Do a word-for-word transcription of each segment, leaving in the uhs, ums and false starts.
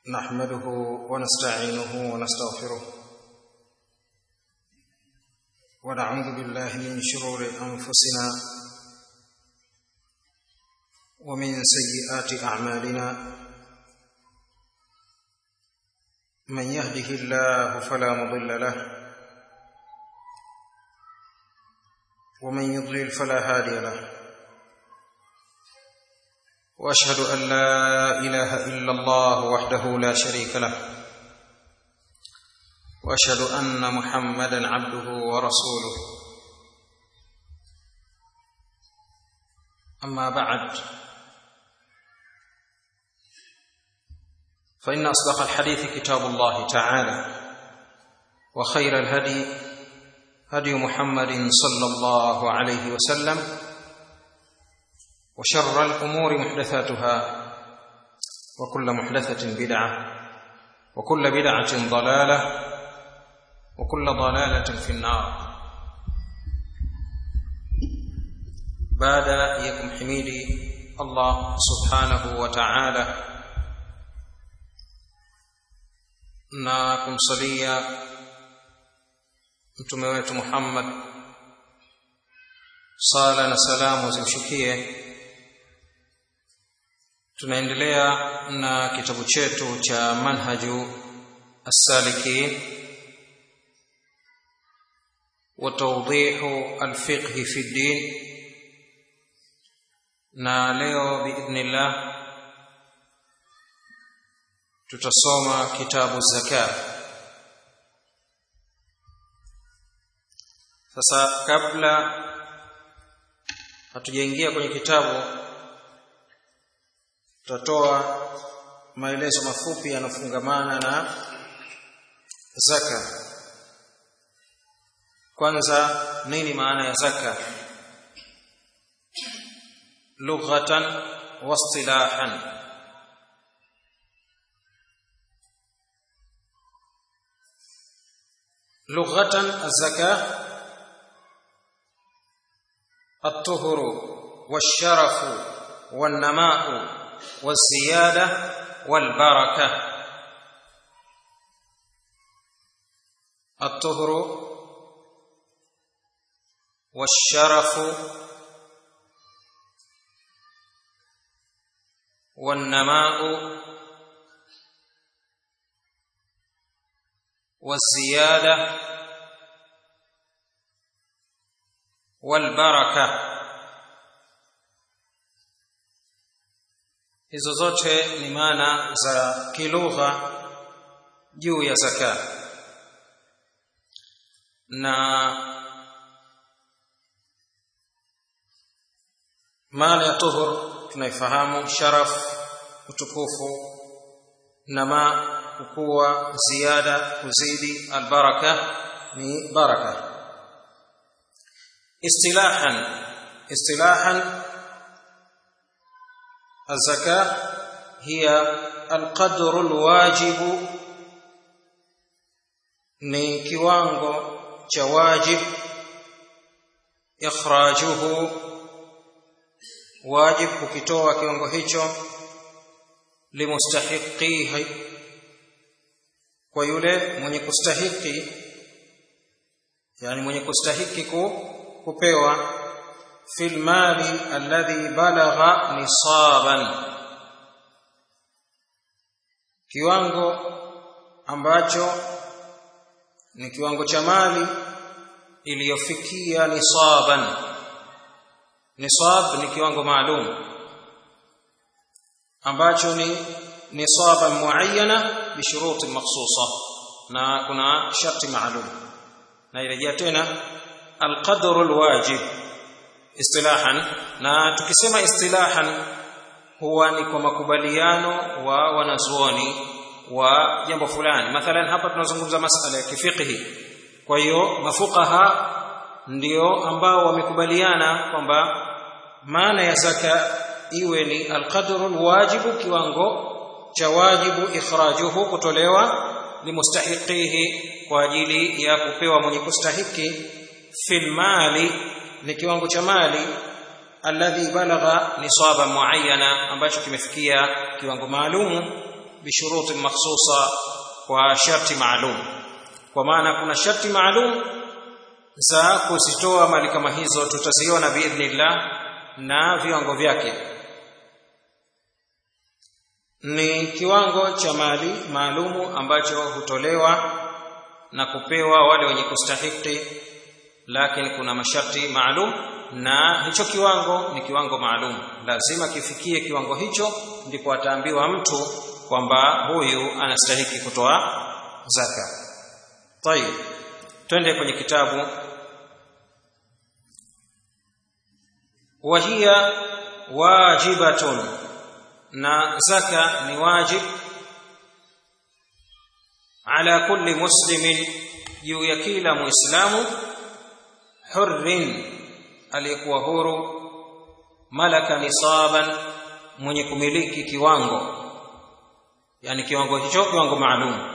نحمده ونستعينه ونستغفره ونعوذ بالله من شرور أنفسنا ومن سيئات أعمالنا من يهده الله فلا مضل له ومن يضلل فلا هادي له وأشهد أن لا إله إلا الله وحده لا شريك له وأشهد أن محمدًا عبده ورسوله أما بعد فإن أصدق الحديث كتاب الله تعالى وخير الهدي هدي محمد صلى الله عليه وسلم وشر الأمور محدثاتها وكل محدثة بدعة وكل بدعة ضلالة وكل ضلالة في النار. بعد يكم حميدي الله سبحانه وتعالى na kumsalia mtume wetu Muhammad, sala na salamu zimshukie. Tunaendelea na kitabu chetu cha Manhaju As-Salikin wa Tawdihu Al-Fiqh fi Ad-Din, na leo biidhnillah tutasoma kitabu Zakat. Sasa kabla hatujaingia kwenye kitabu, tutatoa maelezo mafupi yanofungamana na zaka. Kwanza, nini maana ya zaka lughatan wa istilahan? Lughatan, az-zakah at-tuhuru wash-sharafu wan-nama'u والزيادة والبركة. الطهر والشرف والنماء والزيادة والبركة. Hizo zote ni maana za kilugha juu ya zaka. Na maana ya tuhur tunaifahamu: sharaf, utukufu; nama, kukua; ziada, kuzidi; albaraka, ni baraka. Istilahan, istilahan الزكاة هي القدر الواجب، ni kiwango cha wajib, ikhrajuhu, wajib kukitoa kiwango hicho, limustahiqihi, kwa yule mwenye kustahiki, yani mwenye kustahiki kupewa, في المال الذي بلغ نصابا, kiwango ambacho ni kiwango cha mali iliyofikia nisaban. Nisab ni kiwango maalum ambacho ni nisaban muayyana bi shuruti makhsusa, na kuna sharti maalum. Na irejea tena al-qadru al-wajib istilahan. Na tukisema istilahan, huwa ni kwa makubaliano wa wanazuoni wa jambo fulani. Mathalan hapa tunazungumza masala ya kifiqhi, kwa hiyo mafuqaha ndio ambao wamekubaliana kwamba maana ya zaka iwe ni alqadru alwajibu, kiwango cha wajibu, ikhrajuhu, kutolewa, limustahiqihi, kwa ajili ya kupewa mwenye kustahiki, fil mali, ni kiwango cha mali, alladhi balagha nisaba muayyana, ambacho kimefikia kiwango maalumu, bishuruti makhsusa, kwa sharti maalum. Kwa maana kuna sharti maalum za kuzitoa mali kama hizo, tutaziona biidhnillah na viwango vyake. Ni kiwango cha mali maalumu ambacho hutolewa na kupewa wale wenye kustahiki, lakini kuna masharti maalum, na hicho kiwango ni kiwango maalum, lazima kifikie kiwango hicho ndipo ataambiwa mtu kwamba huyu anastahili kutoa zaka. Tayeb, twende kwenye kitabu. Wa hiya wajibatun, na zaka ni wajib, ala kulli muslimin, juu ya kila muislamu, hurrin, aliyekuwa huru, malaka nisaban, mwenye kumiliki kiwango, yani kiwango hicho kiwango maalum.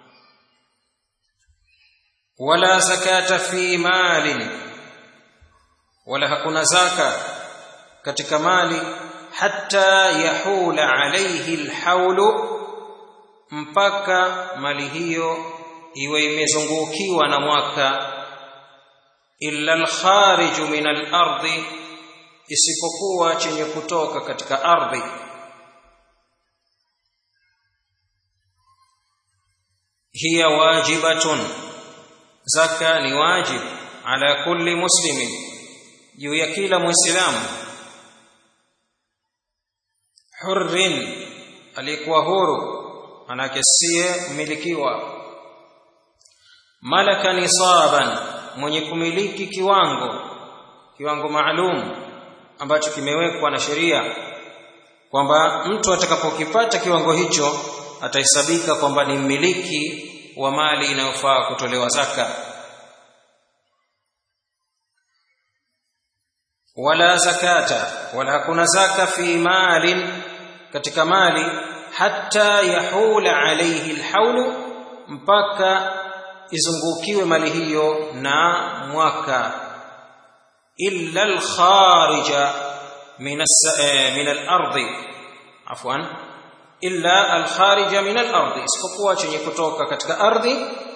Wala zakata fi malin, wala hakuna zaka katika mali, hatta yahula alayhi alhaulu, mpaka mali hiyo iwe imezungukiwa na mwaka. Illa alkhariju min alardi, isipokuwa chenye kutoka katika ardhi. Hiya wajibatun, zaka ni wajib, ala kulli muslimin, juu ya kila muislamu, hurrin, alikuwa huru, manake siye mmilikiwa, malaka nisaban, mwenye kumiliki kiwango kiwango maalum ambacho kimewekwa na sheria, kwamba mtu atakapokipata kiwango hicho atahesabika kwamba ni mmiliki wa mali inayofaa kutolewa zaka. Wala zakata, wala hakuna zaka fi malin, katika mali, hatta yahula alayhi alhaulu, mpaka izungukiwe mali hiyo na mwaka. Illa alkharija min min al-ardi, afwan, illa alkharija min al-ardi, isipokuwa chenye kutoka katika ardhi.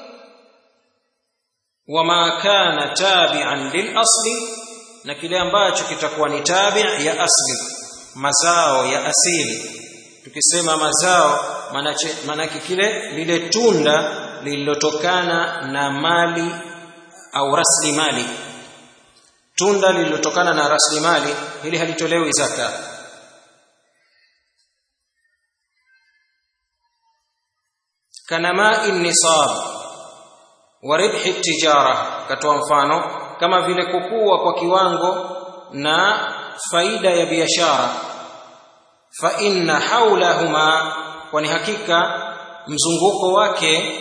Wama kana tabi'an lil asli, na kile ambacho kitakuwa ni tabi' ya asli, mazao ya asili. Tukisema mazao, manake kile lile tunda lililotokana na mali au rasilimali. Tunda lililotokana na rasilimali hili halitolewi zaka. Kanama in-nisab wa ribhi at-tijara, katoa mfano kama vile kukua kwa kiwango na faida ya biashara. Fa inna haulahuma, kwani hakika mzunguko wake,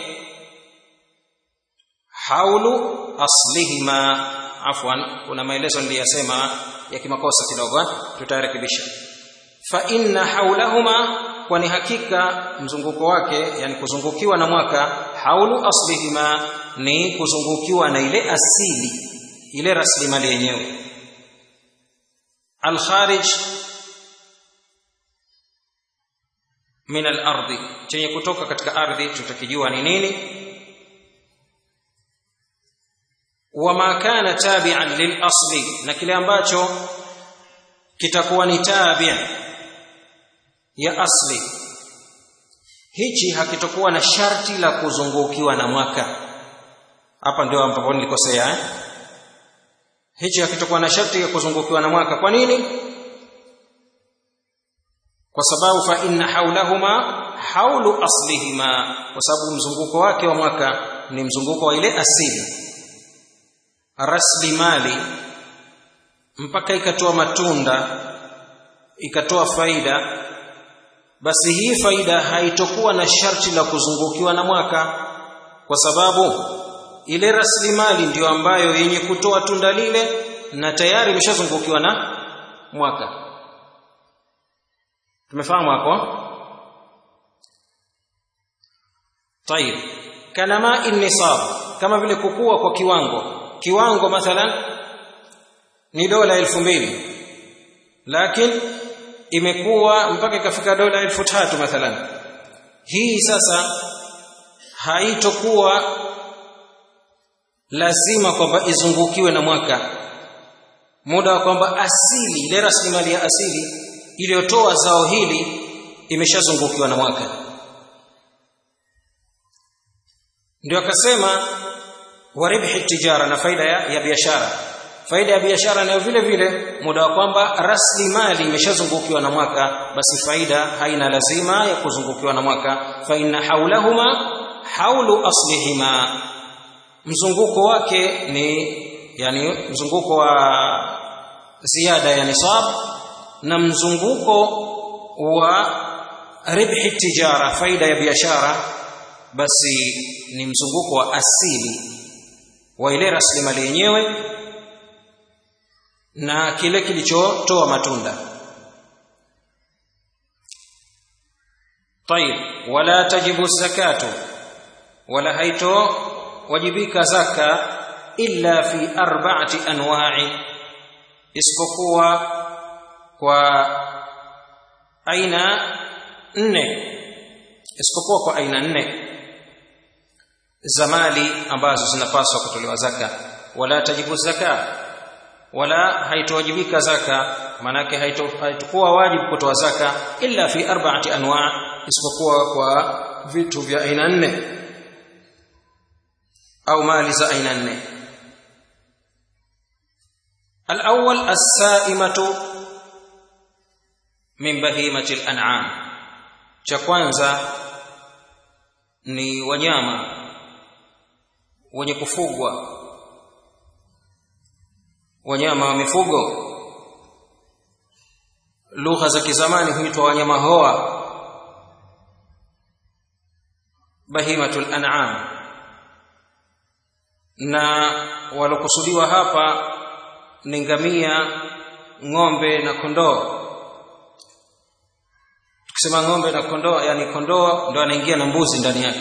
haulu aslihima, afwan, kuna maelezo niliyasema ya kimakosa kidogo, tutarekebisha. Fa inna haulahuma, kwani hakika mzunguko wake, yani kuzungukiwa na mwaka, haulu aslihima, ni kuzungukiwa na ile asili, ile rasilimali yenyewe. Al-kharij min al-ardi, chenye kutoka katika ardhi, tutakijua ni nini. Wama kana tabi'an lil asli, na kile ambacho kitakuwa ni tabi' ya asli, hichi hakitokuwa na sharti la kuzungukiwa na mwaka. Hapa ndio ambapo nilikosea eh? Hichi hakitokuwa na sharti ya kuzungukiwa na mwaka. Kwa nini? Kwa sababu fa inna haulahuma haulu aslihima, kwa sababu mzunguko wake wa mwaka ni mzunguko wa ile asili rasilimali, mpaka ikatoa matunda, ikatoa faida. Basi hii faida haitokuwa na sharti la kuzungukiwa na mwaka, kwa sababu ile rasilimali ndiyo ambayo yenye kutoa tunda lile, na tayari imeshazungukiwa na mwaka. Tumefahamu hapo? Tayeb, kanama in-nisab, kama vile kukua kwa kiwango. Kiwango mathalan ni dola elfu mbili, lakini imekuwa mpaka ikafika dola elfu tatu mathalan. hii sasa haitokuwa lazima kwamba izungukiwe na mwaka, muda wa kwamba asili ile rasilimali ya asili iliyotoa zao hili imeshazungukiwa na mwaka. Ndio akasema waribhi tijara, na faida ya, ya biashara. Faida ya biashara nayo vile vile, muda wa kwamba rasilimali imeshazungukiwa na mwaka, basi faida haina lazima ya kuzungukiwa na mwaka. Fa inna haulahuma haulu aslihima, mzunguko wake ni yani mzunguko wa ziada ya nisab, na mzunguko wa ribhi tijara, faida ya biashara, basi ni mzunguko wa asili wa ile rasilimali yenyewe na kile kilichotoa matunda. Tayib, wala tajibu zakatu, wala haito wajibika zaka illa fi arba'ati anwa'i, isipokuwa kwa aina nne, isipokuwa kwa aina nne za mali ambazo zinapaswa kutolewa zaka. Wala tajibu zaka, wala haitowajibika zaka, manake haitakuwa wajibu kutoa zaka illa fi arba'ati anwa', isipokuwa kwa vitu vya aina nne au mali za aina nne. Al-awwal as-sa'imatu min bahimati al-an'am, cha kwanza ni wanyama wenye kufugwa, wanyama wa mifugo. Lugha za kizamani huitwa wanyama hoa, bahimatul an'am, na walokusudiwa hapa ni ngamia, ng'ombe na kondoo. Tukisema ng'ombe na kondoo, yani kondoo ndo anaingia na mbuzi ndani yake.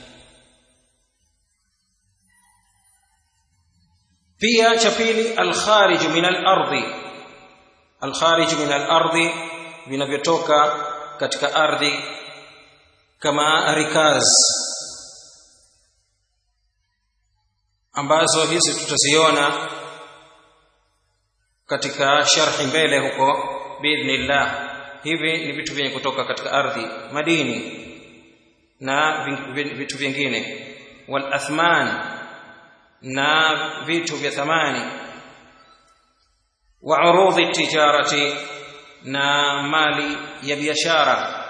Pia cha pili, al-kharij min al-ardi, al-kharij min al-ardi, vinavyotoka katika ardhi kama rikaz, ambazo hizi tutaziona katika sharhi mbele huko biidhnillah. Hivi ni vitu vyenye kutoka katika ardhi, madini na vitu vingine. Wal athman, na vitu vya thamani. Wa urudhi tijarati, na mali ya biashara.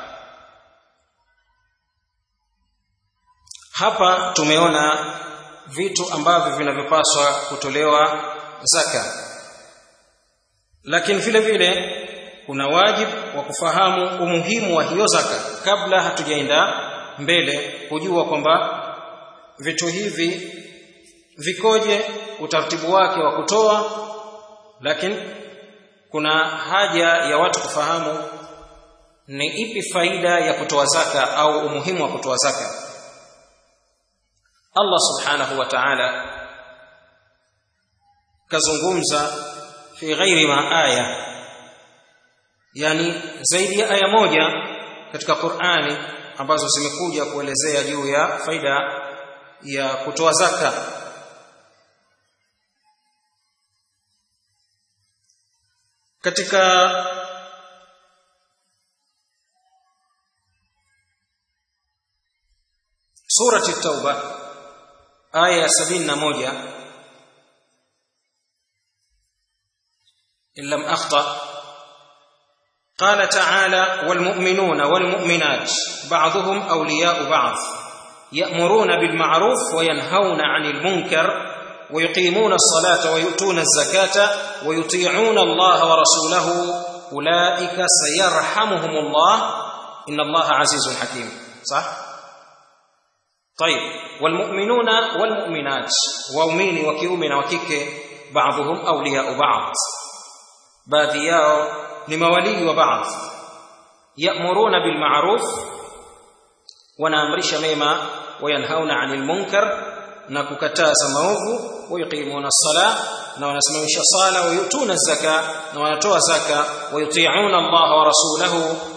Hapa tumeona vitu ambavyo vinavyopaswa kutolewa zaka, lakini vile vile kuna wajibu wa kufahamu umuhimu wa hiyo zaka kabla hatujaenda mbele, kujua kwamba vitu hivi vikoje, utaratibu wake wa kutoa. Lakini kuna haja ya watu kufahamu ni ipi faida ya kutoa zaka au umuhimu wa kutoa zaka. Allah subhanahu wa ta'ala kazungumza fi ghairi ma aya, yani zaidi ya aya moja katika Qur'ani ambazo zimekuja kuelezea juu ya faida ya kutoa zaka. Katika surati at-Tauba aya ya sabini na moja, in lam akhta, qala ta'ala wal mu'minuna wal mu'minat ba'dhuhum awliya'u ba'd ya'muruna bil ma'ruf wa yanhauna 'anil munkar ويقيمون الصلاة ويؤتون الزكاة ويطيعون الله ورسوله أولئك سيرحمهم الله إن الله عزيز حكيم. صح؟ طيب، والمؤمنون والمؤمنات، وأمين وكيؤمن وكيك بعضهم أولياء بعض، baadhi yao ni mawali wa baadhi. Ya'muruna bil ma'ruf, wanaamrisha mema, wayanhauna 'anil munkar, na kukataza maovu. Wayuqimuna as-salah, na wanasimamisha sala. Wayutuna az-zaka, na wanatoa zaka. Wayuti'una Allah wa rasulahu,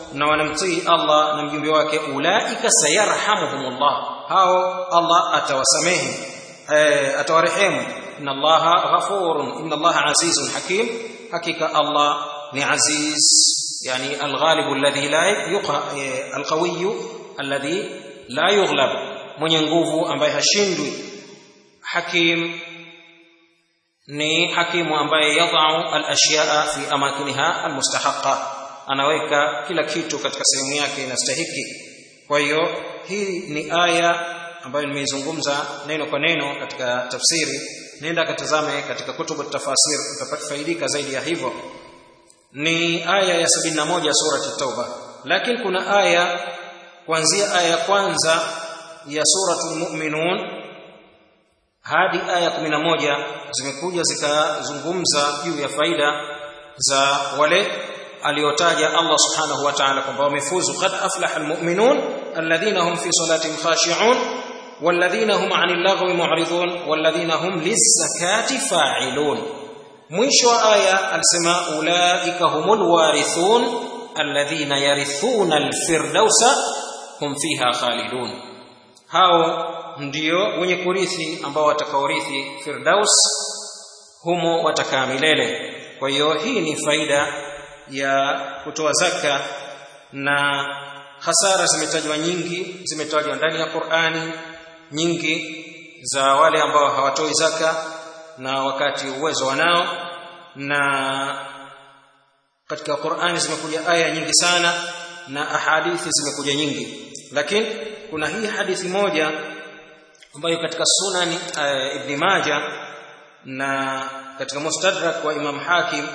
na wanamtii Allah na mjumbe wake, ulaika sayarhamuhumullah, hao Allah atawasamehe, eh, atawarehemu. inna Allaha ghafurun, inna Allaha azizun hakim, hakika Allah ni aziz, yani alghalibu alladhi la yuqha, alqawiyyu alladhi la yughlab, mwenye nguvu ambaye hashindwi. Hakim ni hakimu ambaye yadau al-ashya'a fi amakiniha al-mustahaqa, anaweka kila kitu katika sehemu yake inastahiki. Kwa hiyo hii ni aya ambayo nimeizungumza neno kwa neno katika tafsiri. Nenda katazame katika kutubu tafasir, utapata faidika zaidi ya hivyo. Ni aya ya sabini na moja sura at-Tauba, lakini kuna aya kuanzia aya ya kwanza ya suratul Mu'minun hadi aya kumi na moja zimekuja zikazungumza juu ya faida za wale aliotaja Allah subhanahu wa ta'ala kwamba wamefuzu. Qad aflaha almu'minun alladhina hum fi salatihim khashi'un walladhina hum 'anil laghwi mu'ridun walladhina hum lizzakati fa'ilun. Mwisho wa aya alisema ulaika humul warithun alladhina yarithuna alfirdausa hum fiha khalidun, hao ndio wenye kurithi ambao watakaorithi firdaus, humo watakaa milele. Kwa hiyo hii ni faida ya kutoa zaka, na hasara zimetajwa nyingi, zimetajwa ndani ya Qur'ani nyingi za wale ambao hawatoi zaka na wakati uwezo wanao, na katika Qur'ani zimekuja aya nyingi sana na ahadithi zimekuja nyingi. Lakini kuna hii hadithi moja ambayo katika Sunan uh, Ibn Majah na katika Mustadrak wa Imam Hakim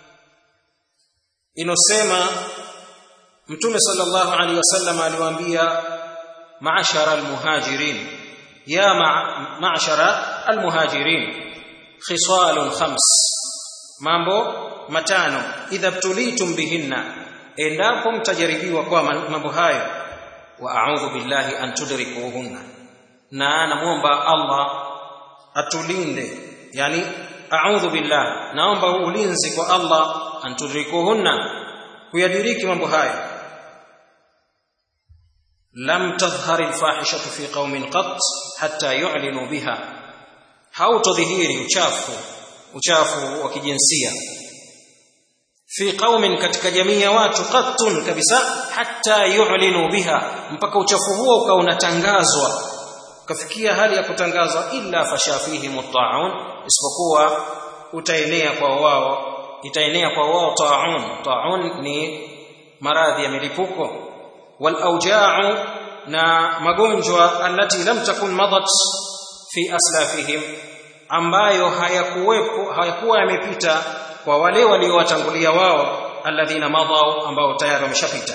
inosema Mtume sallallahu alaihi wasallam aliwaambia ma'ashara almuhajirin, ya ma'ashara almuhajirin khisalun khams, mambo matano, idha btulitum bihinna, endapo mtajaribiwa kwa mambo hayo, wa a'udhu billahi an tudrikuhunna, na namuomba Allah atulinde, yani a'udhu billah, naomba ulinzi kwa Allah, antudrikuhunna, kuyadiriki mambo hayo. Lam tadhhar alfahishatu fi qaumin qat hatta yu'linu biha, hautodhihiri uchafu uchafu wa kijinsia fi qaumin, katika jamii ya watu, qattun kabisa, hatta yu'linu biha, mpaka uchafu huo ukawa unatangazwa, kafikia hali ya kutangazwa, illa fashafihim at-ta'un, isipokuwa utaenea kwa wao, itaenea kwa wao ta'un. Ta'un ni maradhi ya milipuko, wal auja'u, na magonjwa, allati lam takun madat fi aslafihim, ambayo hayakuwepo hayakuwa yamepita kwa wale waliowatangulia wao, alladhina madau, ambao tayari wameshapita.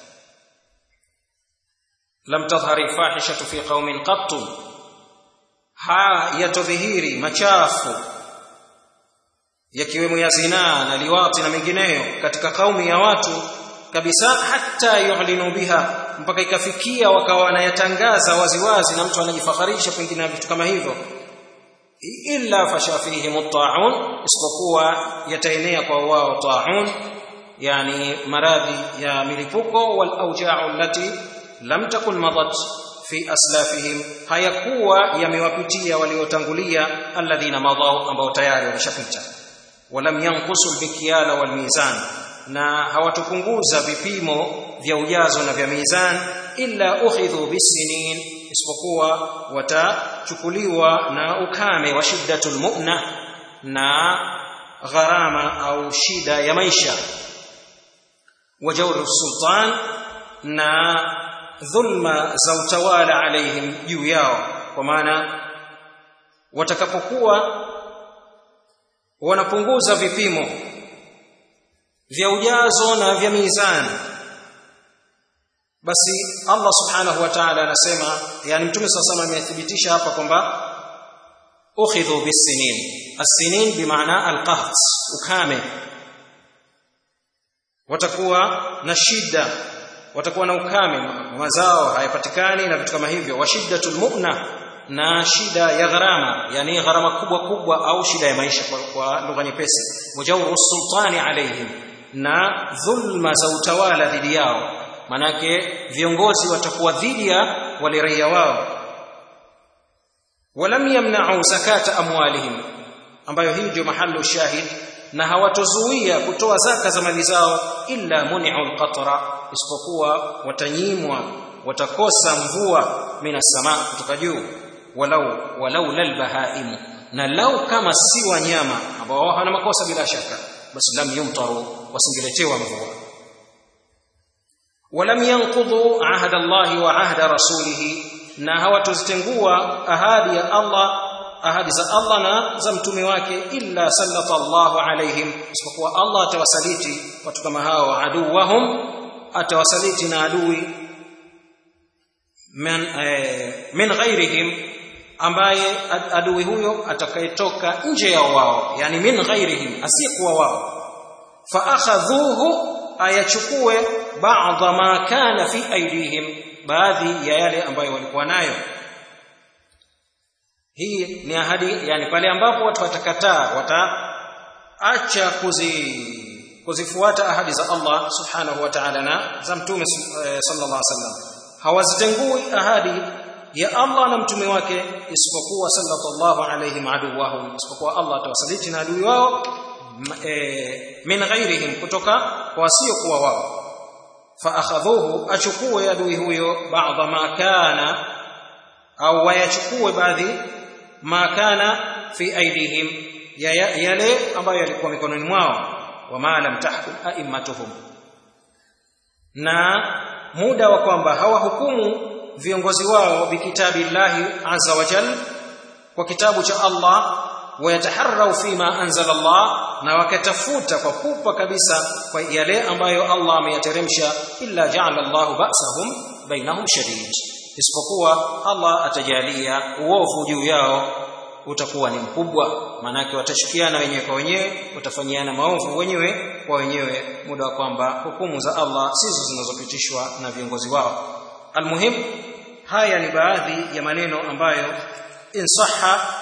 Lam tadhhari fahishatu fi qaumin qattu, ha yatadhihiri machafu yakiwemo ya zinaa na liwati na mengineyo katika kaumi ya watu kabisa, hatta yu'linu biha, mpaka ikafikia wakawa wanayatangaza waziwazi na mtu anajifakharisha pengine na vitu kama hivyo. Illa fashafihim at-ta'un, isipokuwa yataenea kwa wao ta'un, yani maradhi ya milipuko, wal auja'u allati lam takun madat fi aslafihim, hayakuwa yamewapitia waliotangulia, alladhina madau, ambao tayari wameshapita. Walam yanqusu al-mikyala wal mizan, na hawatupunguza vipimo vya ujazo na vya mizan, illa ukhidhu bisinin, isipokuwa watachukuliwa na ukame wa shiddatul mu'na, na gharama au shida ya maisha, wa jawru sultan, na dhulma za utawala alaihim, juu yao, kwa maana watakapokuwa wanapunguza vipimo vya ujazo na vya mizani, basi Allah subhanahu wa ta'ala anasema, yani Mtume sallallahu alayhi wasallam amethibitisha hapa kwamba ukhidhu bisinin, as-sinin bimaana al-qahd, ukame, watakuwa na shida, watakuwa na ukame, mazao hayapatikani na vitu kama hivyo. Wa shiddatul mu'na, na shida ya gharama, yani gharama kubwa kubwa, au shida ya maisha kwa, kwa lugha nyepesi. Wajawru sultani alaihim, na dhulma za utawala dhidi yao, manake viongozi watakuwa dhidi ya wale raia wao. Walam yamna'u zakata amwalihim, ambayo hii ndio mahallu shahid, na hawatozuia kutoa zaka za mali zao, illa muni'u alqatra, isipokuwa watanyimwa, watakosa mvua minas sama, kutoka juu. walau walau lal bahaim, na lau kama si wanyama ambao hana makosa bila shaka, basi lam yumtaru, wasingeletewa mvua. Walam yanqudhu ahada Allah wa ahda rasulih, na hawatozitengua ahadi ya Allah, ahadi za Allah na za mtume wake, illa sallata Allahu alaihim, isipokuwa Allah atawasaliti watu kama hao, aduwahum, atawasaliti na adui, min eh, min ghairihim, ambaye adui huyo atakayetoka nje ya wao, yani min ghairihim, asiyekuwa wao. Fa akhadhuhu, ayachukue ba'dha ma kana fi aidihim, baadhi ya yale ambayo walikuwa nayo. Hii ni ahadi, yani pale ambapo watu watakataa, wataacha kuzi kuzifuata ahadi za Allah subhanahu wa ta'ala na za mtume sallallahu alaihi wasallam, hawazitengui ahadi ya Allah na mtume wake, isipokuwa sallallahu alaihim aduwahum, isipokuwa Allah atawasaliti na adui wao, e, min ghairihim, kutoka kwa wasio kuwa wao. Fa akhadhuhu, achukue adui huyo, ba'dha ma kana, au wayachukue baadhi ma kana fi aidihim, yale ambayo yalikuwa mikononi mwao, wa ma lam tahkum a'immatuhum, na muda wa kwamba hawahukumu viongozi wao bikitabillahi azza wa jalla, kwa kitabu cha Allah, wayataharrau fima anzala Allah, na wakatafuta kwa pupa kabisa kwa yale ambayo Allah ameyateremsha, illa ja'ala Allahu ba'sahum bainahum shadid, isipokuwa Allah atajalia uovu juu yao utakuwa ni mkubwa, manake watashikiana wenyewe kwa wenyewe, watafanyiana maovu wenyewe kwa wenyewe, muda wa kwamba hukumu za Allah sizo zinazopitishwa na viongozi wao. Almuhim, haya ni baadhi ya maneno ambayo insaha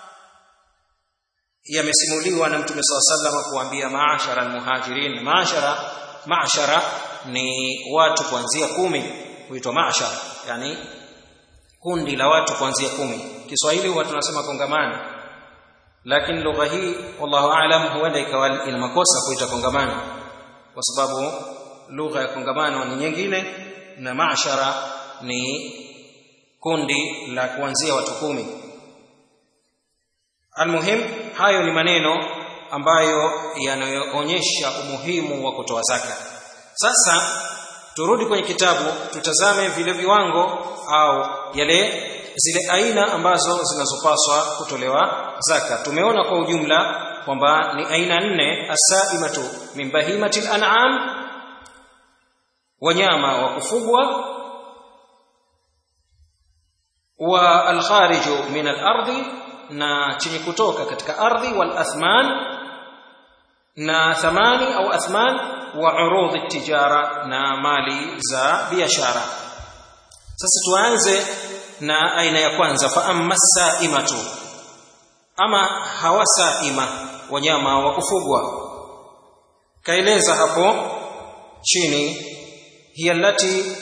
yamesimuliwa na Mtume sallallahu alaihi wasallam kuambia maashara almuhajirin. Maashara, maashara ni watu kuanzia kumi, huitwa maashara, yani kundi la watu kuanzia kumi. Kiswahili huwa tunasema kongamano, lakini lugha hii wallahu aalam huenda ikawa ina makosa kuita kongamano, kwa sababu lugha ya kongamano ni nyingine na maashara ni kundi la kuanzia watu kumi. Almuhim, hayo ni maneno ambayo yanayoonyesha umuhimu wa kutoa zaka. Sasa turudi kwenye kitabu, tutazame vile viwango au yale zile aina ambazo zinazopaswa kutolewa zaka. Tumeona kwa ujumla kwamba ni aina nne: as-sa'imatu min bahimatil an'am, wanyama wa kufugwa, wa al-khariju min al-ardi, na chenye kutoka katika ardhi, wal athman, na thamani au athman, wa urudh at-tijara, na mali za biashara. Sasa tuanze na aina ya kwanza, fa amma as-sa'imatu, ama hawasaima, wanyama wa kufugwa. Kaeleza hapo chini, hiya allati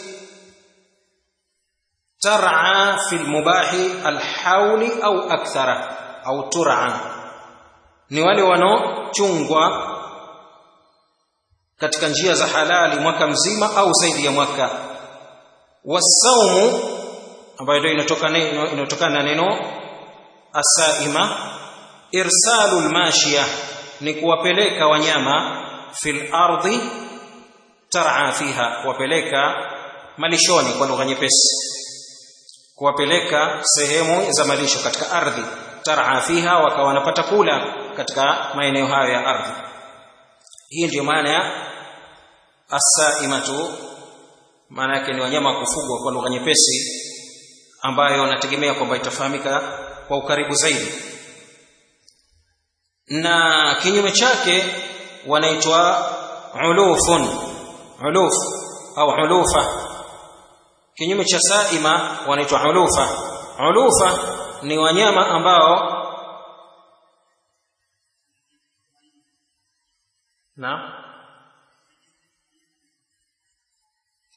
tar'a fil mubahi alhauli au akthara au tur'a, ni wale wanaochungwa katika njia za halali mwaka mzima au zaidi ya mwaka. Wasaumu, ambayo ndio inatokana inatokana na neno asaima, irsalul mashiya, ni kuwapeleka wanyama fil ardi tar'a fiha, kuwapeleka malishoni kwa lugha nyepesi, kuwapeleka sehemu za malisho katika ardhi, tar'a fiha, wakawa wanapata kula katika maeneo hayo ya ardhi. Hii ndio maana ya as-sa'imatu, maana yake ni wanyama kufugwa kwa lugha nyepesi, ambayo nategemea kwamba itafahamika kwa ukaribu zaidi. Na kinyume chake wanaitwa ulufun, uluf au ulufa. Kinyume cha saima wanaitwa ulufa. Ulufa ni wanyama ambao na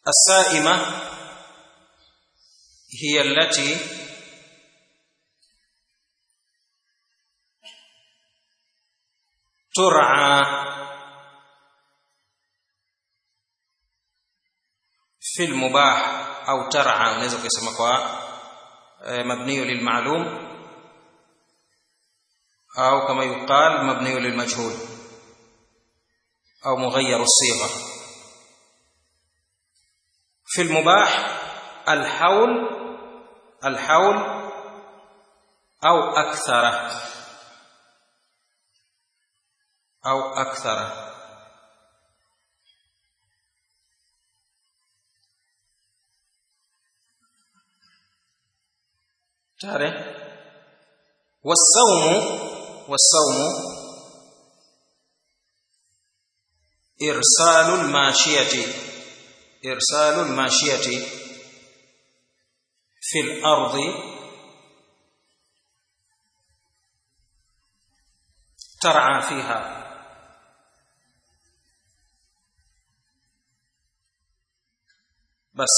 السائمة هي التي ترعى في المباح أو ترعى unaweza kusema kwa مبني للمعلوم أو كما يقال مبني للمجهول أو مغير الصيغة. في المباح الحول الحول أو أكثر أو أكثر. تعرف والصوم والصوم إرسال الماشية إرسال الماشية في الأرض ترعى فيها. بس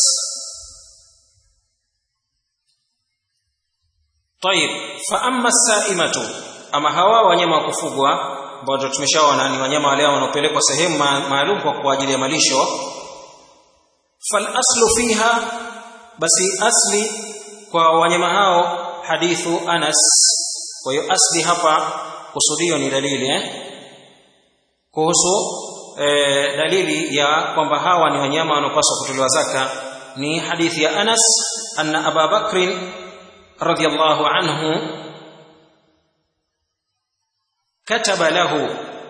طيب. فأما السائمة أما hawa wanyama wa kufugwa ambao tumeshaona ni wanyama wale wanaopelekwa sehemu maalum kwa ajili ya malisho, fal aslu fiha, basi asli kwa wanyama hao hadithu Anas. Kwa hiyo asli hapa kusudio ni dalili eh kuhusu eh, dalili ya kwamba hawa ni wanyama wanaopaswa kutolewa zaka ni hadithi ya Anas anna Abu Bakr radhiyallahu anhu kataba lahu,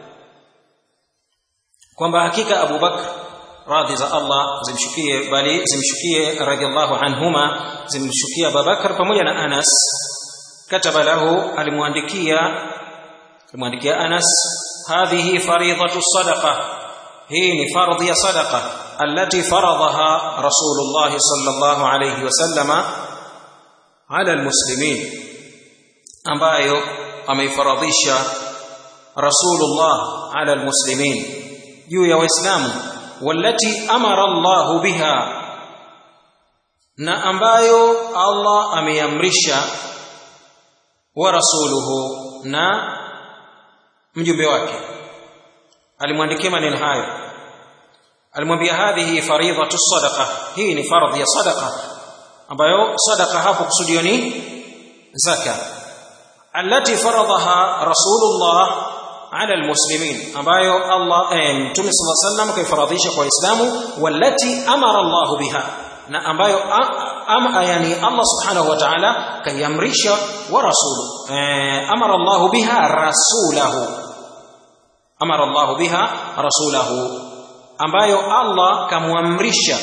kwamba hakika Abu Bakr radhi za Allah zimshukie bali zimshukie radhiyallahu anhuma zimshukia Abu Bakr pamoja na Anas, kataba lahu alimwandikia alimwandikia Anas hadhihi faridatu sadaqa, hii ni fardhi ya sadaqa allati faradaha Rasulullah sallallahu alayhi wasallama ala almuslimin, ambayo ameifaradhisha Rasulullah ala almuslimin juu ya Waislamu, wallati amara Allah biha, na ambayo Allah ameamrisha, wa rasuluhu, na mjumbe wake. Alimwandikia maneno hayo, alimwambia hadhihi faridatu sadaqa, hii ni fardhi ya sadaqa, ambayo sadaqa hapo kusudio ni zaka, allati faradaha Rasulullah ala almuslimin, ambayo Allah eh, Mtume sallallahu alayhi wasallam kaifaradhisha kwa Waislamu, wallati amara Allah biha, na ambayo ama yani Allah subhanahu wa ta'ala kaiamrisha wa rasulu eh, amara Allah biha rasulahu, amara Allah biha rasulahu, ambayo Allah kamuamrisha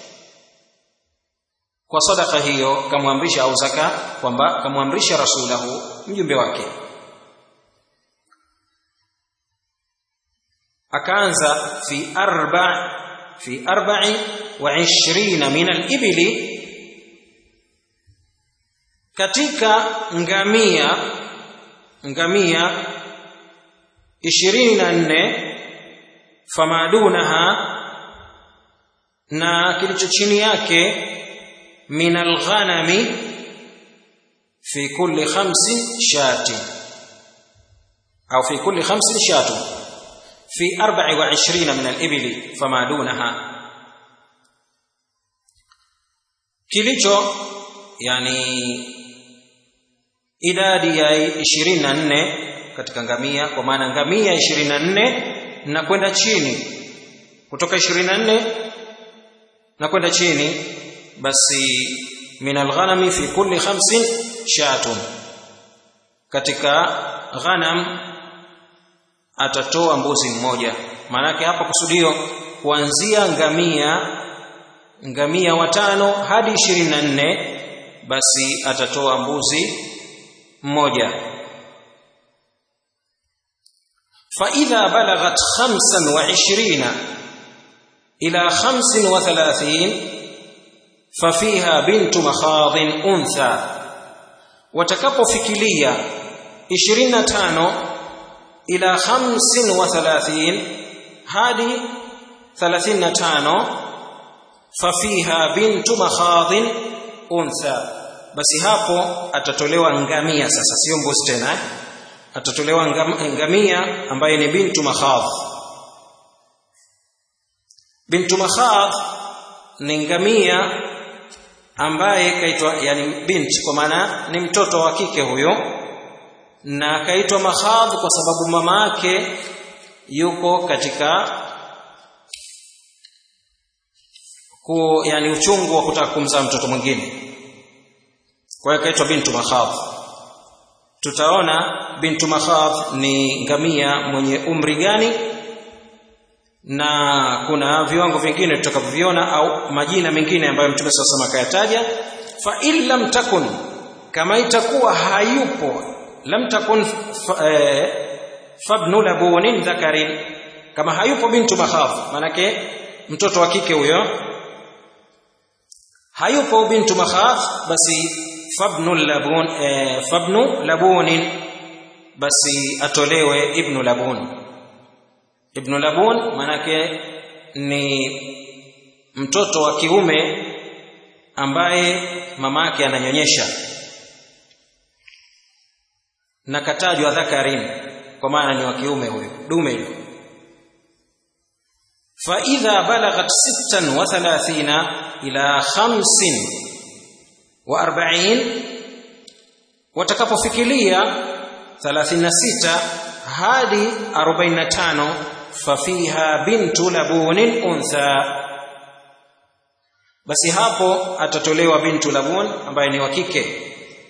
kwa sadaka hiyo, kamuamrisha au zaka, kwamba kamuamrisha rasulahu, mjumbe wake. Akaanza fi arba fi arba'i wa ishrina min al-ibli, katika ngamia ngamia ishirini na nne, famadunaha, na kilicho chini yake, min al-ghanami fi kulli khamsi shati au fi kulli khamsi shatu fi arba'i wa ishrina min al-ibli famadunaha, kilicho yani idadi ya ishirini na nne katika ngamia, kwa maana ngamia ishirini na nne na kwenda chini, kutoka ishirini na nne na kwenda chini, basi min al-ghanami fi kulli khamsin shatun, katika ghanam atatoa mbuzi mmoja. Maana yake hapa kusudio kuanzia ngamia ngamia watano hadi ishirini na nne, basi atatoa mbuzi mmoja. Fa idha balaghat khamsan wa ishrina ila khamsin wa thalathin fafiha bintu makhadhin untha, watakapofikilia ishirini na tano ila khamsin wa thalathin hadi thalathini na tano, fafiha bintu makhadhin untha, basi hapo atatolewa ngamia. Sasa sio mbuzi tena eh? Atatolewa ngamia ambaye ni bintu makhadh. Bintu makhadh ni ngamia ambaye kaitwa, yani binti kwa maana ni mtoto wa kike huyo, na kaitwa makhadh kwa sababu mama yake yuko katika ku, yani uchungu wa kutaka kumzaa mtoto mwingine, kwa hiyo kaitwa bintu makhadh. Tutaona bintu makhadh ni ngamia mwenye umri gani, na kuna viwango vingine tutakavyoviona au majina mengine ambayo Mtume sallallahu alayhi wasallam akayataja. Fa in lam takun, kama itakuwa hayupo, lam takun fabnu labunin dhakarin, kama hayupo bintu makhadh, manake mtoto wa kike huyo hayupo bintu makhadh, basi fabnu labun eh, fabnu labunin, basi atolewe ibnu labun. Ibnu labun manake ni mtoto wa kiume ambaye mamake ananyonyesha, na katajwa dhakarin kwa maana ni wa kiume huyo, dume hilo. Fa idha balaghat sittan wa thalathina ila khamsin wa arba'in, watakapofikiria thelathini na sita hadi arobaini na tano, fafiha bintu labunin untha, basi hapo atatolewa bintu labun ambaye ni wa kike.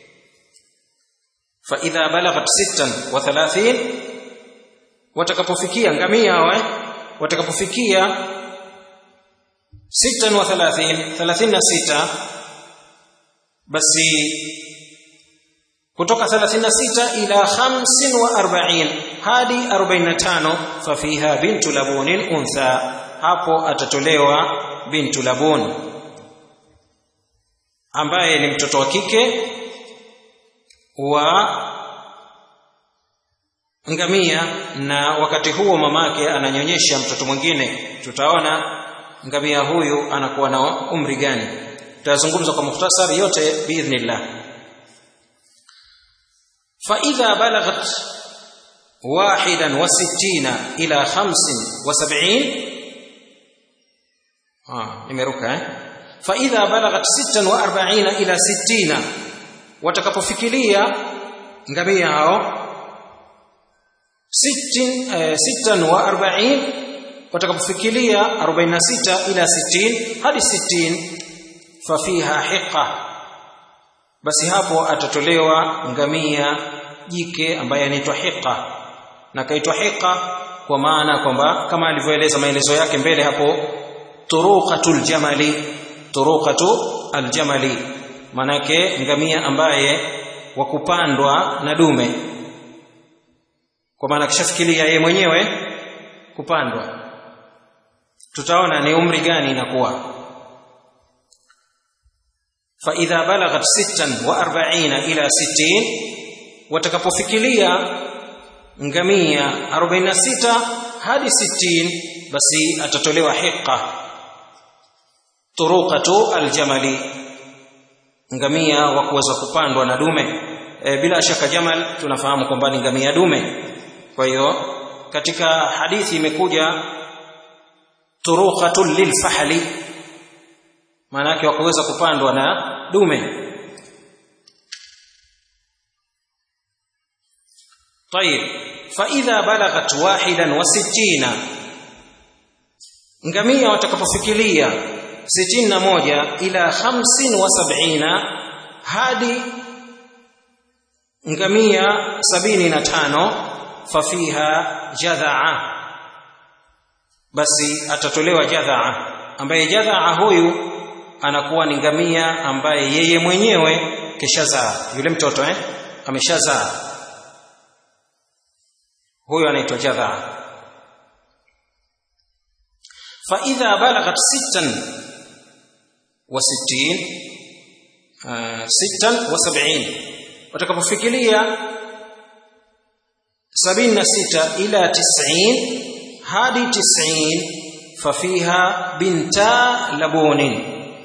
Fa idha balaghat sittan wa thalathin, watakapofikia ngamia hawa watakapofikia sittan wa thalathin, thelathini na sita, basi kutoka thelathini na sita ila khamsin wa arba'in hadi arobaini na tano, fafiha bintu labunin untha, hapo atatolewa bintu labun ambaye ni mtoto wa kike wa ngamia, na wakati huo mamake ananyonyesha mtoto mwingine. Tutaona ngamia huyu anakuwa na umri gani, tutazungumza kwa mukhtasari yote biidhnillah. Fa idha balaghat wahidan wa sittina ila khamsin wa sab'in, ah nimeruka eh fa idha balaghat sittan wa arba'ina ila sittina, watakapofikiria ngamia hao sittin eh, sittan wa arba'in, watakapofikiria arobaini na sita ila sittin hadi sittin, fafiha hiqa, basi hapo atatolewa ngamia jike ambaye anaitwa hiqa. Na kaitwa hiqa kwa maana kwamba kama alivyoeleza maelezo yake mbele hapo, turuqatul jamali, turuqatu aljamali, manake ngamia ambaye wa kupandwa na dume, kwa maana kishafikiria yeye mwenyewe kupandwa. Tutaona ni umri gani inakuwa. Fa idha balaghat sittan wa arba'ina ila sittin, watakapofikiria ngamia arobaini na sita hadi sittin, basi atatolewa hiqa, turuqatu aljamali, ngamia wa kuweza kupandwa na dume. E, bila shaka jamal tunafahamu kwamba ni ngamia dume. Kwa hiyo katika hadithi imekuja turuqatul lilfahli, maana yake wa kuweza kupandwa na dume. طيب فاذا بلغت واحدا وستين, ngamia watakapofikiria sitini na moja ila khamsin wa sab'ina, hadi ngamia sabini na tano, fafiha jadha'a, basi atatolewa jadha'a, ambaye jadha'a huyu anakuwa ni ngamia ambaye yeye mwenyewe kishazaa, yule mtoto eh ameshazaa, huyo anaitwa jadha'a. Fa idha balaghat sittan wa sittin sittan wa sab'in, watakapofikiria sabini na sita ila tis'in hadi tis'in, fafiha binta labunin,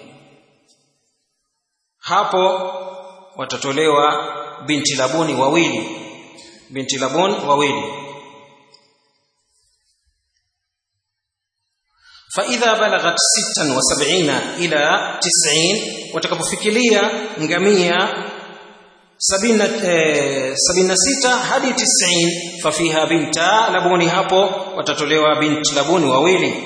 hapo watatolewa binti labuni wawili, binti labun wawili. فإذا بلغت ستة وسبعين إلى تسعين watakapofikiria ngamia sabini na sita hadi tisini fafiha binta labuni, hapo watatolewa binti labuni wawili.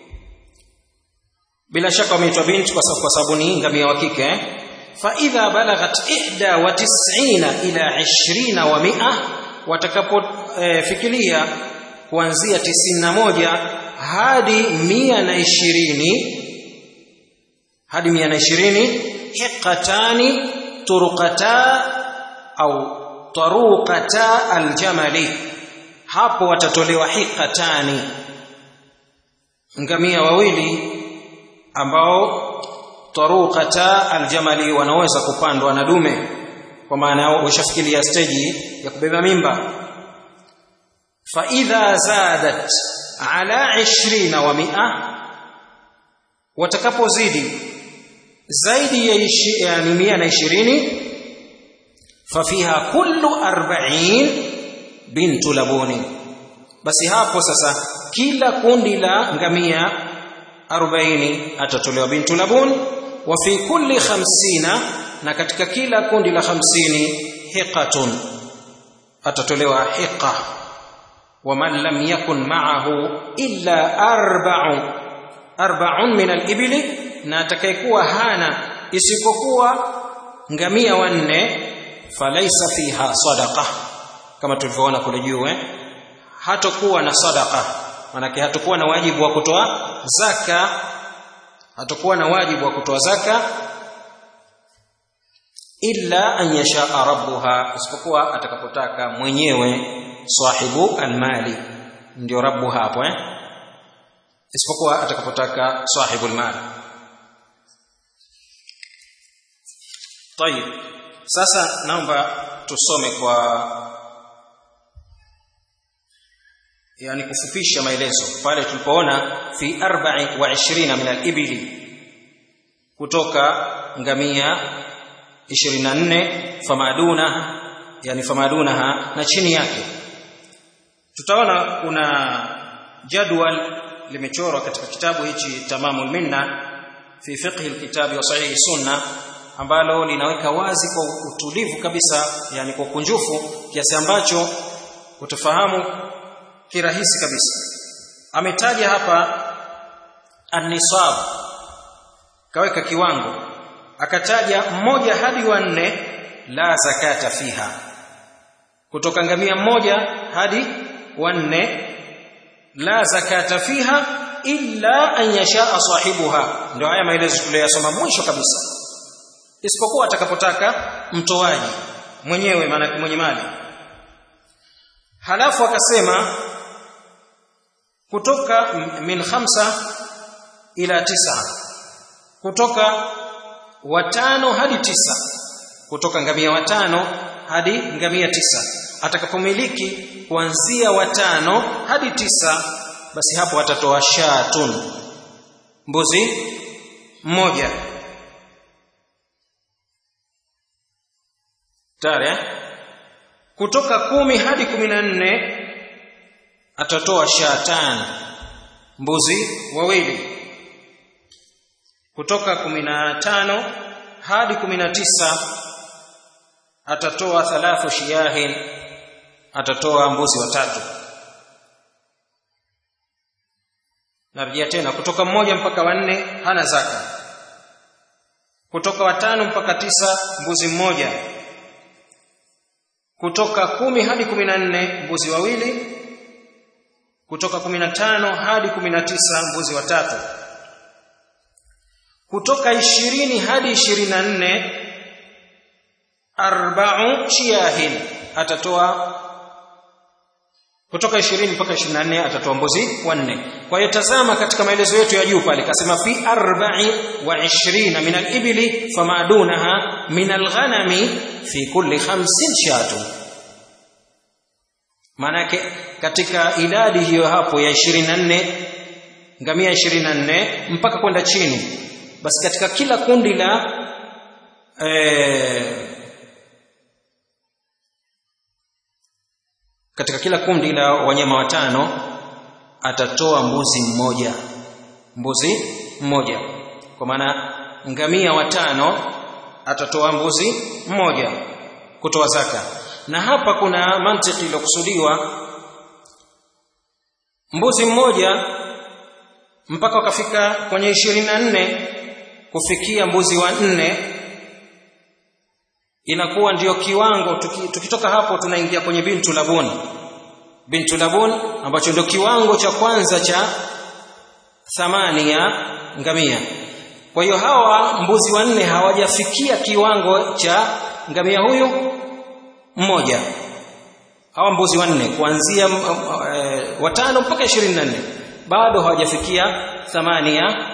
Bila shaka wameitwa binti kwa sababu ni ngamia wa kike. فإذا بلغت إحدى وتسعين إلى عشرين ومئة watakapofikiria kuanzia tisini na moja hadi mia na ishirini hadi mia na ishirini hiqatani turuqata au taruqata aljamali, hapo watatolewa hiqatani, ngamia wawili ambao taruqata aljamali wanaweza kupandwa na dume, kwa maana washafikiria stage ya kubeba mimba. fa idha zadat ala ishirini wa mia, watakapozidi zaidi ya yani mia na ishirini fafiha kullu arobaini bintu labuni, basi hapo sasa kila kundi la ngamia arobaini atatolewa bintu labun. Wa fi kulli khamsina, na katika kila kundi la hamsini hiqatun atatolewa hiqa. Wa man lam yakun ma'ahu illa arba'u arba'un min al-ibli, na atakayekuwa hana isipokuwa ngamia wanne falaysa fiha sadaqa, kama tulivyoona kule juu eh, hatakuwa na sadaqa, maana hatakuwa na wajibu wa kutoa zaka, hatakuwa na wajibu wa kutoa zaka illa an yasha rabbuha, isipokuwa atakapotaka mwenyewe sahibu almali, ndio rabbuha hapo eh, isipokuwa atakapotaka sahibu almali. Tayeb, sasa naomba tusome kwa yani kufupisha maelezo pale tulipoona fi arba'i wa ishirini min al-ibli, kutoka ngamia ishirini na nne famaduna, yani famadunaha, na chini yake. Tutaona kuna jadwal limechorwa katika kitabu hichi Tamamul Minna fi fiqh al-kitabi wa sahih sunna, ambalo linaweka wazi kwa utulivu kabisa, yani kwa kunjufu kiasi ambacho utafahamu kirahisi kabisa. Ametaja hapa an-nisab, kaweka kiwango, akataja mmoja hadi wanne la zakata fiha, kutoka ngamia mmoja hadi wanne la zakata fiha illa an yasha sahibuha. Ndio haya maelezo tuliyosoma mwisho kabisa, isipokuwa atakapotaka mtoaji mwenyewe, maana mwenye mali. Halafu akasema kutoka min khamsa ila tisa, kutoka watano hadi tisa, kutoka ngamia watano hadi ngamia tisa. Atakapomiliki kuanzia watano hadi tisa, basi hapo atatoa shatun, mbuzi mmoja. Tare, kutoka kumi hadi kumi na nne atatoa shatan, mbuzi wawili. Kutoka kumi na tano hadi kumi na tisa atatoa thalathu shiyahin, atatoa mbuzi watatu. Narejea tena, kutoka mmoja mpaka wanne hana zaka. Kutoka watano mpaka tisa mbuzi mmoja. Kutoka kumi hadi kumi na nne mbuzi wawili. Kutoka kumi na tano hadi kumi na tisa mbuzi watatu. Kutoka ishirini hadi ishirini na nne arba'u shiyahin, atatoa. Kutoka ishirini mpaka ishirini na nne atatoa mbuzi wanne. Kwa hiyo tazama katika maelezo yetu ya juu pale kasema fi arba'i wa ishirini min al-ibli fama dunaha min al-ghanami fi kulli khamsin shatun. Manake katika idadi hiyo hapo ya ishirini na nne ngamia ishirini na nne mpaka kwenda chini, basi katika kila kundi la e, katika kila kundi la wanyama watano atatoa mbuzi mmoja, mbuzi mmoja. Kwa maana ngamia watano atatoa mbuzi mmoja kutoa zaka. Na hapa kuna mantiki iliyokusudiwa, mbuzi mmoja mpaka wakafika kwenye ishirini na nne, kufikia mbuzi wa nne inakuwa ndiyo kiwango. Tuki, tukitoka hapo tunaingia kwenye bintu labun, bintu labun ambacho ndio kiwango cha kwanza cha thamani ya ngamia. Kwa hiyo hawa mbuzi wanne hawajafikia kiwango cha ngamia huyu mmoja. Hawa mbuzi wanne kuanzia e, watano mpaka ishirini na nne bado hawajafikia thamani ya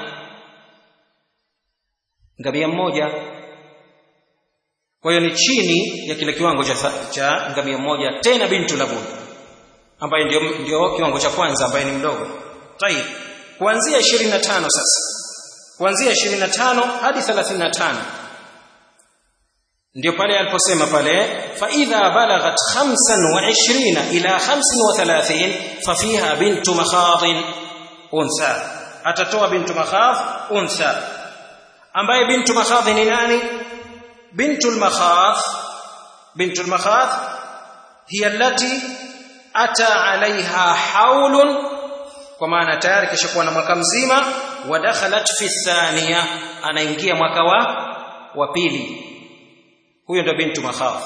ngamia mmoja. Kwa hiyo ni chini ya kile kiwango cha, cha ngamia mmoja, tena bintu labun ambaye ndio ndio kiwango cha kwanza ambaye ni mdogo. Tayeb, kuanzia ishirini na tano sasa, kuanzia ishirini na tano hadi thelathini na tano ndio pale aliposema pale, fa idha balaghat khamsan wa ishrina ila khamsin wa thalathin fa fiha bintu makhadhin unsa, atatoa bintu makhadh unsa. Ambaye bintu makhadh ni nani? bintu al-makhadh, bintu al-makhadh hiya allati ata alaiha haulun, kwa maana tayari kishakuwa na mwaka mzima, wa dakhalat fi thaniya, anaingia mwaka wa wa pili. Huyo ndio bintu makhadh.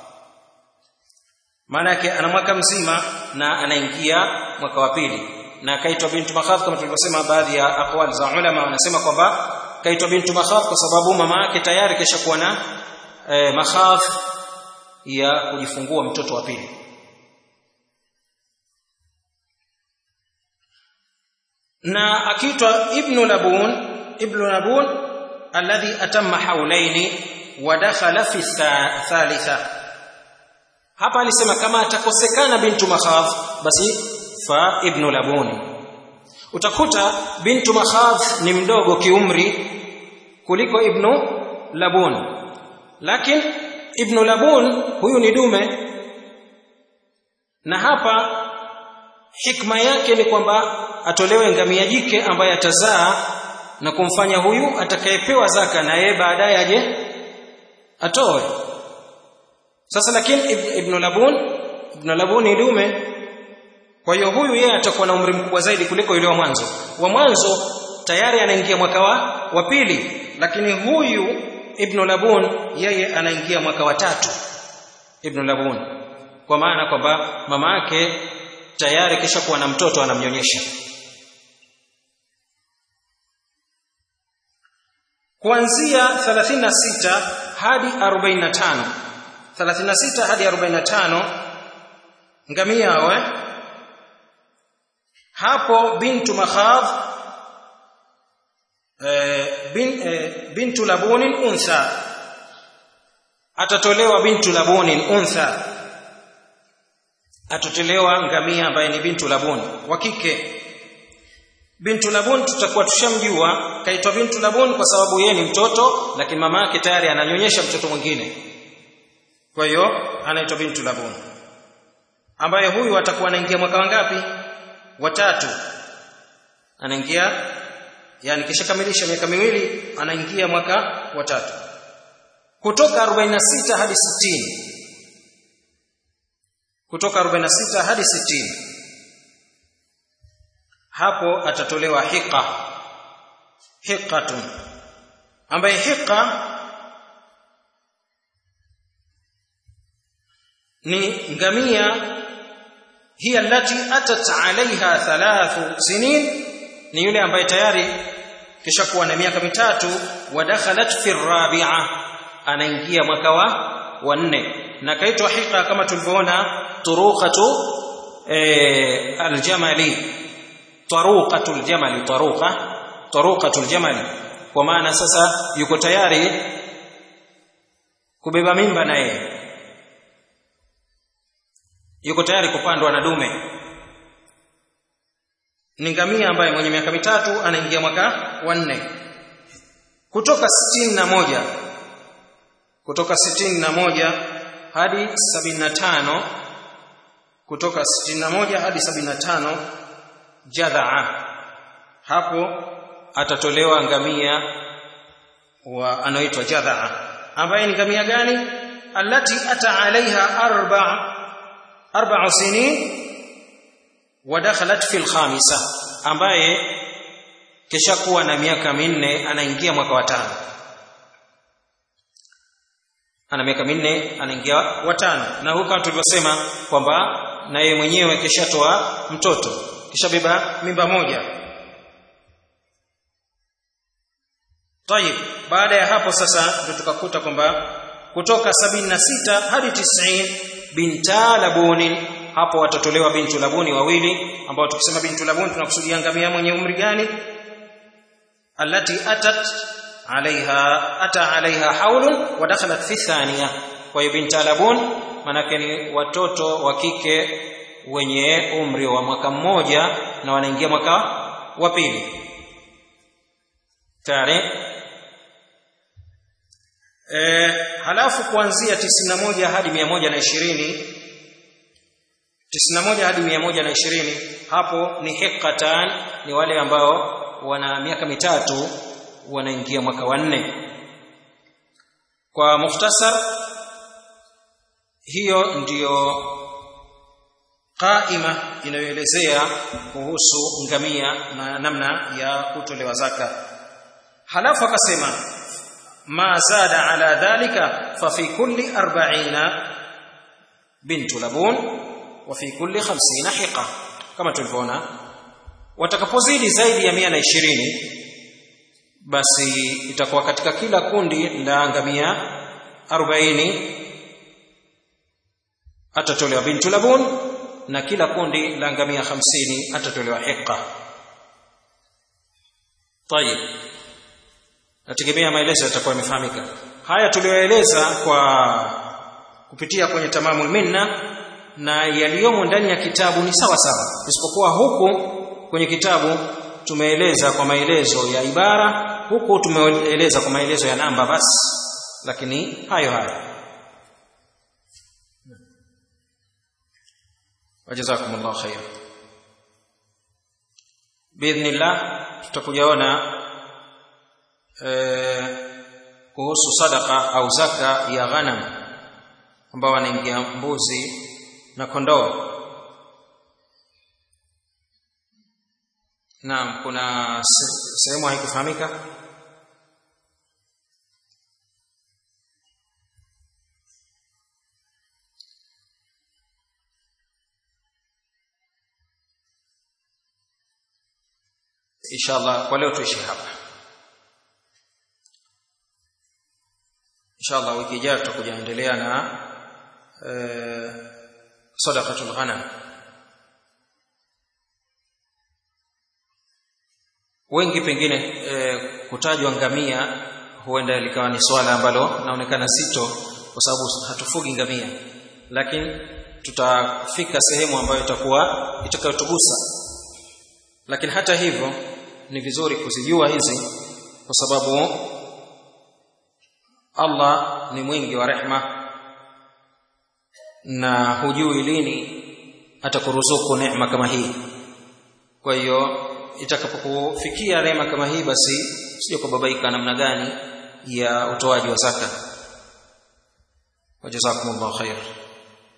Maana yake ana mwaka mzima na anaingia mwaka wa pili, na kaitwa bintu makhadh kama tulivyosema. Baadhi ya aqwal za ulama wanasema kwamba kaitwa bintu makhadh kwa sababu mama yake tayari kishakuwa na e, makhadh ya kujifungua mtoto wa pili. Na akiitwa ibnu labun, ibnu labun alladhi atamma haulaini wa dakhala fi thalitha. Hapa alisema kama atakosekana bintu makhadh basi fa ibnu labun. Utakuta bintu makhadh ni mdogo kiumri kuliko ibnu labun, lakini ibnu labun huyu ni dume. Na hapa hikma yake ni kwamba atolewe ngamia jike ambaye atazaa na kumfanya huyu atakayepewa zaka na yeye baadaye aje atoe. Sasa lakini ibn labun, ibn labun ni dume, kwa hiyo huyu yeye atakuwa na umri mkubwa zaidi kuliko yule wa mwanzo. Wa mwanzo tayari anaingia mwaka wa wa pili, lakini huyu ibn labun yeye anaingia mwaka wa tatu. Ibn labun kwa maana kwamba mama yake tayari kisha kuwa na mtoto anamnyonyesha. Kuanzia thelathini na sita hadi arobaini na tano, thelathini na sita hadi arobaini na tano ngamia we hapo bintu makhadh e, bin, e, bintu labunin untha, atatolewa bintu labunin untha, atatolewa ngamia ambaye ni bintu labun wa kike. Bintu labun tutakuwa tushamjua kaitwa bintu labun kwa sababu yeye ni mtoto, lakini mama yake tayari ananyonyesha mtoto mwingine, kwa hiyo anaitwa bintu labun, ambaye huyu atakuwa anaingia mwaka wangapi? Watatu. Anaingia yani kisha kamilisha miaka miwili anaingia mwaka watatu. Kutoka arobaini na sita hadi sitini, kutoka arobaini na sita hadi sitini hapo atatolewa hiqa, hiqatun, ambaye hiqa ni ngamia, hiya allati atat alaiha thalathu sinin, ni yule ambaye tayari kisha kuwa na miaka mitatu. Wa dakhalat fi rabi'a, anaingia mwaka wa wa nne, na kaitwa hiqa kama tulivyoona turuqatu e, aljamali, taruqatu aljamali, taruqa taruqatu aljamali, kwa maana sasa yuko tayari kubeba mimba, na yeye yuko tayari kupandwa na dume. ni ngamia ambaye mwenye miaka mitatu anaingia mwaka wa nne. Kutoka sitini na moja kutoka sitini na moja hadi sabini na tano kutoka sitini na moja hadi sabini na tano jadhaa, hapo atatolewa ngamia wa anaitwa jadhaa, ambaye ni ngamia gani? Allati ata alaiha arba arba sinin wa dakhalat fi al-khamisa, ambaye kisha kuwa na miaka minne anaingia mwaka wa tano. Ana miaka minne anaingia wa tano, na huko tulivyosema kwamba na yeye mwenyewe kishatoa mtoto, kisha beba mimba moja. Tayib, baada ya hapo sasa ndio tukakuta kwamba kutoka sabini na sita hadi tisini binta labunin, hapo watatolewa bintu labuni wawili, ambao tukisema bintu labuni tunakusudia ngamia mwenye umri gani? Allati atat alaiha ata alaiha haulun wa dakhalat fi thaniya. Kwa hiyo binta labun manake ni watoto wa kike wenye umri wa mwaka mmoja na wanaingia mwaka wa pili tayari. E, halafu kuanzia tisini na moja hadi mia moja na ishirini tisini na moja hadi mia moja na ishirini, hapo ni hiqatan, ni wale ambao wana miaka mitatu wanaingia mwaka wa nne. Kwa mukhtasar, hiyo ndiyo qaima inayoelezea kuhusu ngamia na namna ya kutolewa zaka. Halafu akasema ma zada ala dhalika fa fi kulli arba'ina bintu labun wa fi kulli khamsina hiqa. Kama tulivyoona, watakapozidi zaidi ya mia na ishirini basi itakuwa katika kila kundi la ngamia arobaini atatolewa bintu labun, na kila kundi la ngamia hamsini atatolewa hiqa. Tayeb, nategemea maelezo yatakuwa yamefahamika. Haya tuliyoeleza kwa kupitia kwenye Tamamul Minna na yaliyomo ndani ya kitabu ni sawa sawa, isipokuwa huku kwenye kitabu tumeeleza kwa maelezo ya ibara, huku tumeeleza kwa maelezo ya namba basi, lakini hayo hayo. Wajazakumullahu khair. Biidhnillah tutakujaona eh kuhusu sadaka au zaka ya ghanam ambao wanaingia mbuzi na kondoo. Naam, kuna sehemu haikufahamika. Inshallah kwa leo tuishi hapa. Inshallah wiki ijayo tutakuja endelea na eh sadaqatul ghanam. Wengi pengine e, kutajwa ngamia huenda likawa ni swala ambalo naonekana sito, kwa sababu hatufugi ngamia, lakini tutafika sehemu ambayo itakuwa itakayotugusa. Lakini hata hivyo ni vizuri kuzijua hizi, kwa sababu Allah ni mwingi wa rehma na hujui lini atakuruzuku neema kama hii. Kwa hiyo itakapokufikia neema kama hii, basi sio kubabaika namna gani ya utoaji wa zaka. Wajazakumullahu khair.